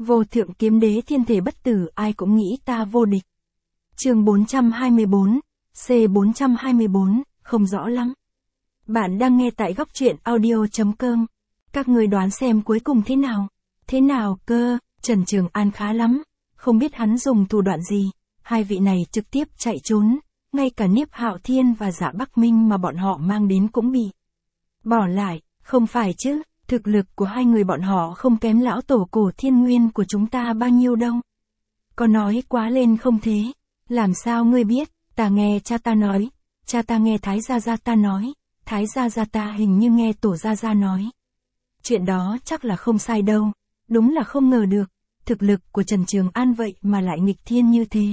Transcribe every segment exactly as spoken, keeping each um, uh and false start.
Vô thượng kiếm đế thiên thể bất tử, ai cũng nghĩ ta vô địch. Chương bốn trăm hai mươi bốn, C bốn trăm hai mươi bốn, không rõ lắm. Bạn đang nghe tại góc truyện audio chấm com. Các người đoán xem cuối cùng thế nào? Thế nào cơ? Trần Trường An khá lắm, không biết hắn dùng thủ đoạn gì, hai vị này trực tiếp chạy trốn, ngay cả Niếp Hạo Thiên và Dạ Bắc Minh mà bọn họ mang đến cũng bị bỏ lại, không phải chứ, thực lực của hai người bọn họ không kém lão tổ cổ thiên nguyên của chúng ta bao nhiêu đâu. Có nói quá lên không thế? Làm sao ngươi biết? Ta nghe cha ta nói, cha ta nghe Thái Gia Gia ta nói, Thái Gia Gia ta hình như nghe Tổ Gia Gia nói. Chuyện đó chắc là không sai đâu, đúng là không ngờ được, thực lực của Trần Trường An vậy mà lại nghịch thiên như thế.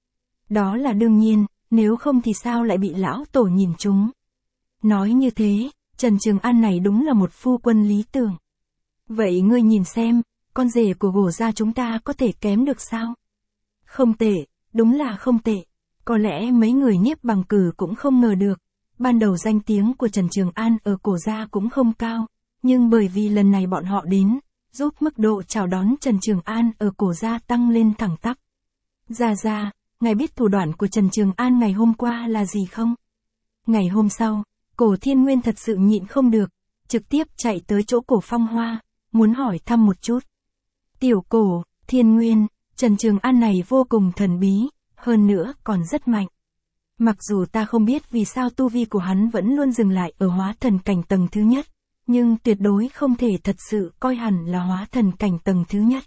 Đó là đương nhiên, nếu không thì sao lại bị lão tổ nhìn trúng. Nói như thế, Trần Trường An này đúng là một phu quân lý tưởng. Vậy ngươi nhìn xem, con rể của Gổ gia chúng ta có thể kém được sao? Không tệ, đúng là không tệ. Có lẽ mấy người Nhiếp Bằng Cử cũng không ngờ được. Ban đầu danh tiếng của Trần Trường An ở Cổ gia cũng không cao, nhưng bởi vì lần này bọn họ đến, giúp mức độ chào đón Trần Trường An ở Cổ gia tăng lên thẳng tắp. Gia Gia, ngài biết thủ đoạn của Trần Trường An ngày hôm qua là gì không? Ngày hôm sau, Cổ Thiên Nguyên thật sự nhịn không được, trực tiếp chạy tới chỗ Cổ Phong Hoa, muốn hỏi thăm một chút. Tiểu Cổ, Thiên Nguyên, Trần Trường An này vô cùng thần bí, hơn nữa còn rất mạnh. Mặc dù ta không biết vì sao tu vi của hắn vẫn luôn dừng lại ở hóa thần cảnh tầng thứ nhất, nhưng tuyệt đối không thể thật sự coi hẳn là hóa thần cảnh tầng thứ nhất.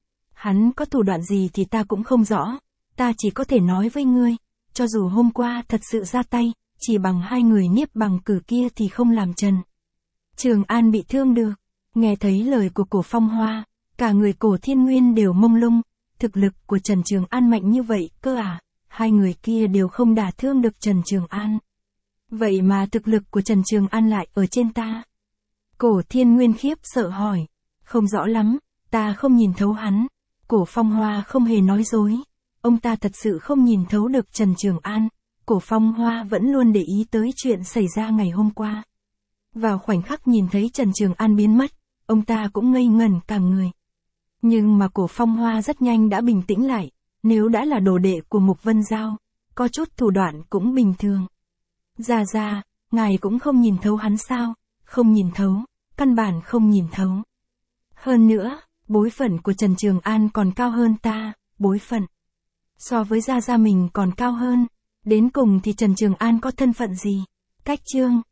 Hắn có thủ đoạn gì thì ta cũng không rõ, ta chỉ có thể nói với ngươi, cho dù hôm qua thật sự ra tay, chỉ bằng hai người Niếp Bằng Cử kia thì không làm Trần Trường An bị thương được. Nghe thấy lời của Cổ Phong Hoa, cả người Cổ Thiên Nguyên đều mông lung, thực lực của Trần Trường An mạnh như vậy cơ à, hai người kia đều không đả thương được Trần Trường An. Vậy mà thực lực của Trần Trường An lại ở trên ta. Cổ Thiên Nguyên khiếp sợ hỏi, không rõ lắm, ta không nhìn thấu hắn. Cổ Phong Hoa không hề nói dối, ông ta thật sự không nhìn thấu được Trần Trường An. Cổ Phong Hoa vẫn luôn để ý tới chuyện xảy ra ngày hôm qua. Vào khoảnh khắc nhìn thấy Trần Trường An biến mất, ông ta cũng ngây ngẩn cả người. Nhưng mà Cổ Phong Hoa rất nhanh đã bình tĩnh lại, nếu đã là đồ đệ của Mục Vân Giao, có chút thủ đoạn cũng bình thường. Gia Gia, ngài cũng không nhìn thấu hắn sao? Không nhìn thấu, căn bản không nhìn thấu. Hơn nữa, bối phận của Trần Trường An còn cao hơn ta, bối phận so với Gia Gia mình còn cao hơn. Đến cùng thì Trần Trường An có thân phận gì? Cách chương